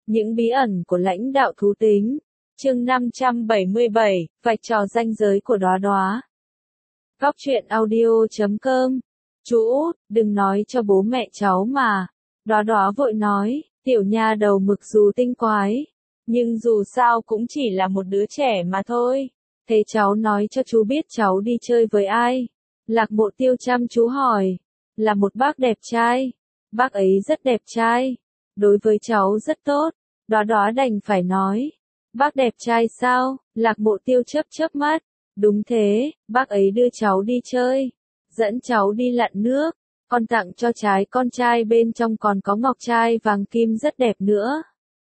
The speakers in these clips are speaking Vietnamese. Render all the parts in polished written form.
Những bí ẩn của lãnh đạo thú tính. Chương 577, vạch trò ranh giới của đóa đóa. Góc truyện audio.com. Chú Út, đừng nói cho bố mẹ cháu mà. Đóa đóa vội nói, tiểu nha đầu mực dù tinh quái, nhưng dù sao cũng chỉ là một đứa trẻ mà thôi. Thế cháu nói cho chú biết cháu đi chơi với ai? Lạc Mộ Tiêu chăm chú hỏi. Là một bác đẹp trai. Bác ấy rất đẹp trai. Đối với cháu rất tốt. Đóa đóa đành phải nói. Bác đẹp trai sao? Lạc Mộ Tiêu chớp mắt. Đúng thế, bác ấy đưa cháu đi chơi. Dẫn cháu đi lặn nước. Còn tặng cho trái con trai bên trong còn có ngọc trai vàng kim rất đẹp nữa.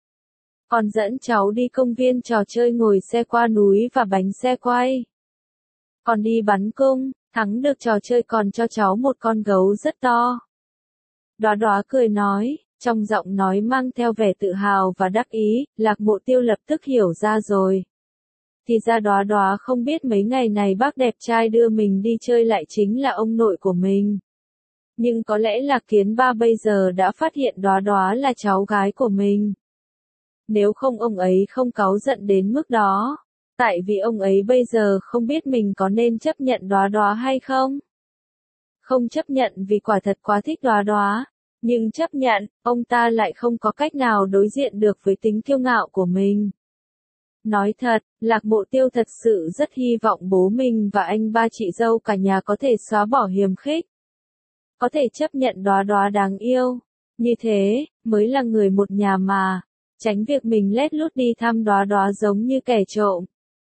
Còn dẫn cháu đi công viên trò chơi ngồi xe qua núi và bánh xe quay. Còn đi bắn cung, thắng được trò chơi còn cho cháu một con gấu rất to. Đóa đóa cười nói, trong giọng nói mang theo vẻ tự hào và đắc ý. Lạc Mộ Tiêu lập tức hiểu ra rồi. Thì ra đóa đóa không biết mấy ngày này bác đẹp trai đưa mình đi chơi lại chính là ông nội của mình. Nhưng có lẽ Lạc Kiến Ba bây giờ đã phát hiện đóa đóa là cháu gái của mình. Nếu không ông ấy không cáu giận đến mức đó. Tại vì ông ấy bây giờ không biết mình có nên chấp nhận đóa đóa hay không. Không chấp nhận vì quả thật quá thích đóa đóa. Nhưng chấp nhận, ông ta lại không có cách nào đối diện được với tính kiêu ngạo của mình. Nói thật, Lạc Mộ Tiêu thật sự rất hy vọng bố mình và anh ba chị dâu cả nhà có thể xóa bỏ hiềm khích. Có thể chấp nhận đóa đóa đáng yêu. Như thế, mới là người một nhà mà. Tránh việc mình lén lút đi thăm đóa đóa giống như kẻ trộm.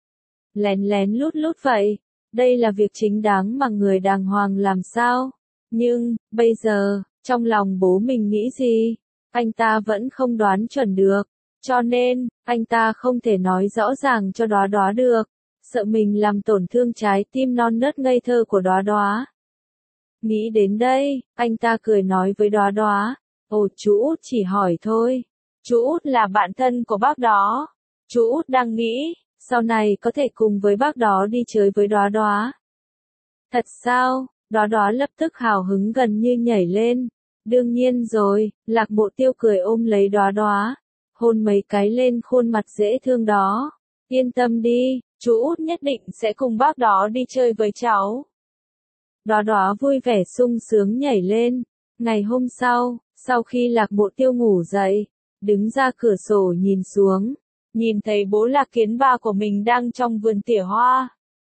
Lén lén lút lút vậy. Đây là việc chính đáng mà người đàng hoàng làm sao. Nhưng, bây giờ, trong lòng bố mình nghĩ gì? Anh ta vẫn không đoán chuẩn được. Cho nên, anh ta không thể nói rõ ràng cho đóa đóa được. Sợ mình làm tổn thương trái tim non nớt ngây thơ của đóa đóa. Nghĩ đến đây, anh ta cười nói với đóa đóa. Ồ, chú Út chỉ hỏi thôi. Chú Út là bạn thân của bác đó. Chú Út đang nghĩ, sau này có thể cùng với bác đó đi chơi với đóa đóa. Thật sao? Đóa đóa lập tức hào hứng gần như nhảy lên. Đương nhiên rồi, Lạc Mộ Tiêu cười ôm lấy đóa đóa. Hôn mấy cái lên khuôn mặt dễ thương đó. Yên tâm đi, chú Út nhất định sẽ cùng bác đó đi chơi với cháu. Đóa đóa vui vẻ sung sướng nhảy lên. Ngày hôm sau khi Lạc Mộ Tiêu ngủ dậy, đứng ra cửa sổ nhìn xuống, nhìn thấy bố Lạc Kiến Ba của mình đang trong vườn tỉa hoa.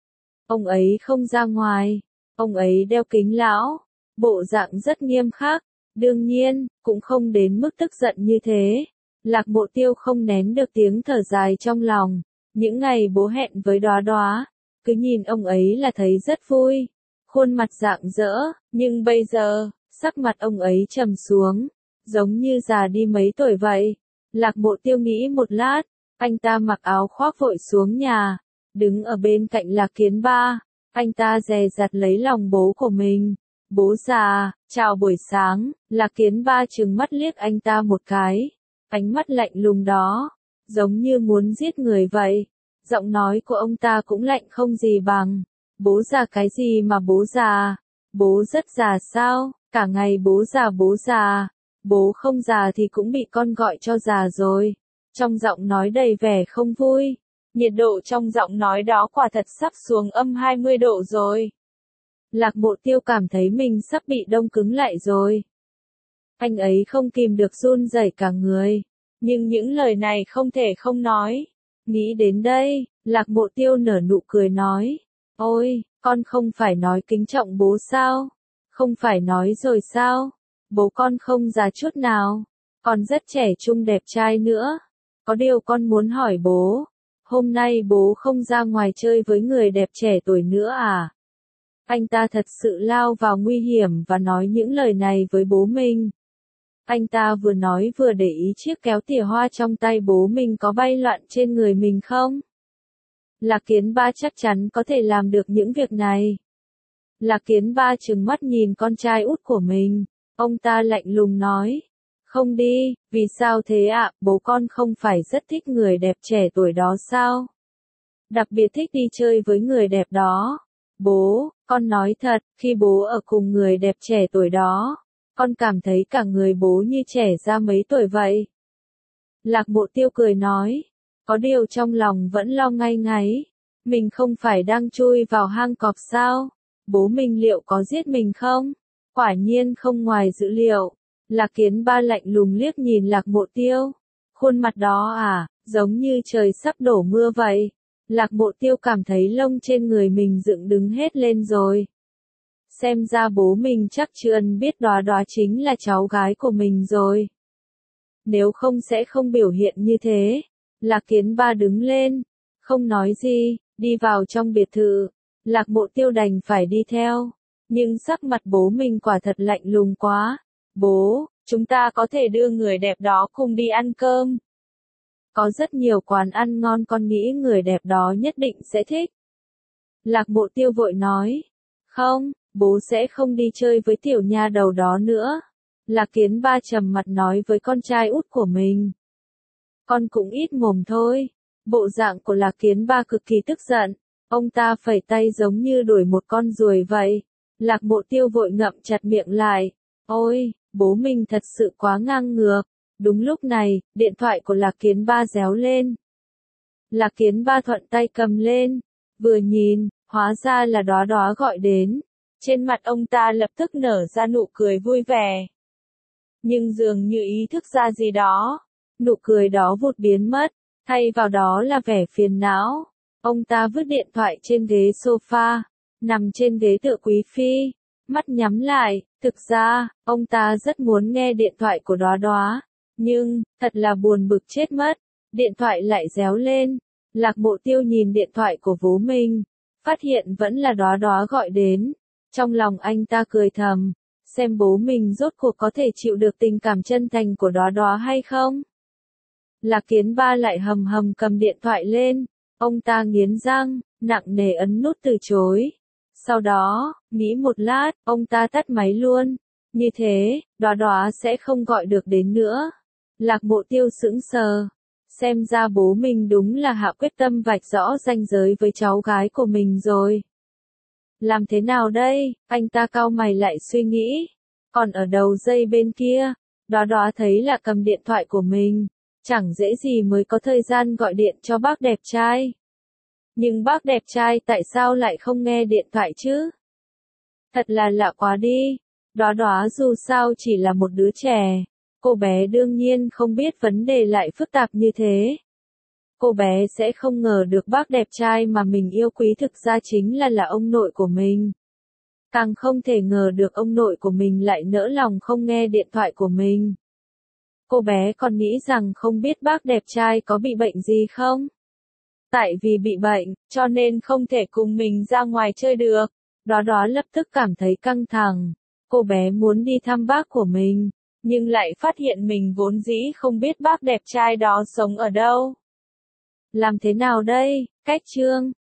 Ông ấy không ra ngoài, ông ấy đeo kính lão, bộ dạng rất nghiêm khắc, đương nhiên, cũng không đến mức tức giận như thế. Lạc Mộ Tiêu không nén được tiếng thở dài trong lòng. Những ngày bố hẹn với đóa đóa, cứ nhìn ông ấy là thấy rất vui, khuôn mặt rạng rỡ, nhưng bây giờ, sắc mặt ông ấy trầm xuống, giống như già đi mấy tuổi vậy. Lạc Mộ Tiêu nghĩ một lát, anh ta mặc áo khoác vội xuống nhà, đứng ở bên cạnh Lạc Kiến Ba, anh ta dè dặt lấy lòng bố của mình. Bố già, chào buổi sáng. Lạc Kiến Ba trừng mắt liếc anh ta một cái, ánh mắt lạnh lùng đó, giống như muốn giết người vậy. Giọng nói của ông ta cũng lạnh không gì bằng. Bố già cái gì mà bố già? Bố rất già sao? Cả ngày bố già. Bố không già thì cũng bị con gọi cho già rồi. Trong giọng nói đầy vẻ không vui. Nhiệt độ trong giọng nói đó quả thật sắp xuống âm 20 độ rồi. Lạc Mộ Tiêu cảm thấy mình sắp bị đông cứng lại rồi. Anh ấy không kìm được run rẩy cả người. Nhưng những lời này không thể không nói. Nghĩ đến đây, Lạc Mộ Tiêu nở nụ cười nói. Ôi, con không phải nói kính trọng bố sao? Không phải nói rồi sao? Bố con không già chút nào. Còn rất trẻ trung đẹp trai nữa. Có điều con muốn hỏi bố. Hôm nay bố không ra ngoài chơi với người đẹp trẻ tuổi nữa à? Anh ta thật sự lao vào nguy hiểm và nói những lời này với bố mình. Anh ta vừa nói vừa để ý chiếc kéo tỉa hoa trong tay bố mình có bay loạn trên người mình không? Lạc Kiến Ba chắc chắn có thể làm được những việc này. Lạc Kiến Ba trừng mắt nhìn con trai út của mình. Ông ta lạnh lùng nói. Không đi, vì sao thế ạ? Bố con không phải rất thích người đẹp trẻ tuổi đó sao? Đặc biệt thích đi chơi với người đẹp đó. Bố, con nói thật, khi bố ở cùng người đẹp trẻ tuổi đó, con cảm thấy cả người bố như trẻ ra mấy tuổi vậy. Lạc Mộ Tiêu cười nói, có điều trong lòng vẫn lo ngay ngáy, mình không phải đang chui vào hang cọp sao, bố mình liệu có giết mình không? Quả nhiên không ngoài dữ liệu. Lạc Kiến Ba lạnh lùng liếc nhìn Lạc Mộ Tiêu, khuôn mặt đó giống như trời sắp đổ mưa vậy. Lạc Mộ Tiêu cảm thấy lông trên người mình dựng đứng hết lên rồi. Xem ra bố mình chắc chưa biết Đóa chính là cháu gái của mình rồi. Nếu không sẽ không biểu hiện như thế. Lạc Kiến Ba đứng lên, không nói gì, đi vào trong biệt thự. Lạc Mộ Tiêu đành phải đi theo. Nhưng sắc mặt bố mình quả thật lạnh lùng quá. Bố, chúng ta có thể đưa người đẹp đó cùng đi ăn cơm. Có rất nhiều quán ăn ngon, con nghĩ người đẹp đó nhất định sẽ thích. Lạc Mộ Tiêu vội nói. Không, bố sẽ không đi chơi với tiểu nha đầu đó nữa. Lạc Kiến Ba trầm mặt nói với con trai út của mình. Con cũng ít mồm thôi. Bộ dạng của Lạc Kiến Ba cực kỳ tức giận. Ông ta phẩy tay giống như đuổi một con ruồi vậy. Lạc Mộ Tiêu vội ngậm chặt miệng lại. Ôi, bố mình thật sự quá ngang ngược. Đúng lúc này, điện thoại của Lạc Kiến Ba réo lên. Lạc Kiến Ba thuận tay cầm lên. Vừa nhìn, hóa ra là Đóa gọi đến. Trên mặt ông ta lập tức nở ra nụ cười vui vẻ. Nhưng dường như ý thức ra gì đó. Nụ cười đó vụt biến mất. Thay vào đó là vẻ phiền não. Ông ta vứt điện thoại trên ghế sofa. Nằm trên ghế tựa quý phi. Mắt nhắm lại. Thực ra, ông ta rất muốn nghe điện thoại của Đóa. Nhưng, thật là buồn bực chết mất. Điện thoại lại réo lên. Lạc Mộ Tiêu nhìn điện thoại của bố mình. Phát hiện vẫn là Đóa gọi đến. Trong lòng anh ta cười thầm. Xem bố mình rốt cuộc có thể chịu được tình cảm chân thành của Đóa hay không? Lạc Kiến Ba lại hầm hầm cầm điện thoại lên. Ông ta nghiến răng, nặng nề ấn nút từ chối. Sau đó, nghĩ một lát, ông ta tắt máy luôn. Như thế, Đóa sẽ không gọi được đến nữa. Lạc Mộ Tiêu sững sờ. Xem ra bố mình đúng là hạ quyết tâm vạch rõ ranh giới với cháu gái của mình rồi. Làm thế nào đây? Anh ta cau mày lại suy nghĩ. Còn ở đầu dây bên kia, Đóa thấy là cầm điện thoại của mình. Chẳng dễ gì mới có thời gian gọi điện cho bác đẹp trai. Nhưng bác đẹp trai tại sao lại không nghe điện thoại chứ? Thật là lạ quá đi. Đóa dù sao chỉ là một đứa trẻ. Cô bé đương nhiên không biết vấn đề lại phức tạp như thế. Cô bé sẽ không ngờ được bác đẹp trai mà mình yêu quý thực ra chính là ông nội của mình. Càng không thể ngờ được ông nội của mình lại nỡ lòng không nghe điện thoại của mình. Cô bé còn nghĩ rằng không biết bác đẹp trai có bị bệnh gì không? Tại vì bị bệnh, cho nên không thể cùng mình ra ngoài chơi được. Đóa lập tức cảm thấy căng thẳng. Cô bé muốn đi thăm bác của mình, nhưng lại phát hiện mình vốn dĩ không biết bác đẹp trai đó sống ở đâu. Làm thế nào đây? Cách chương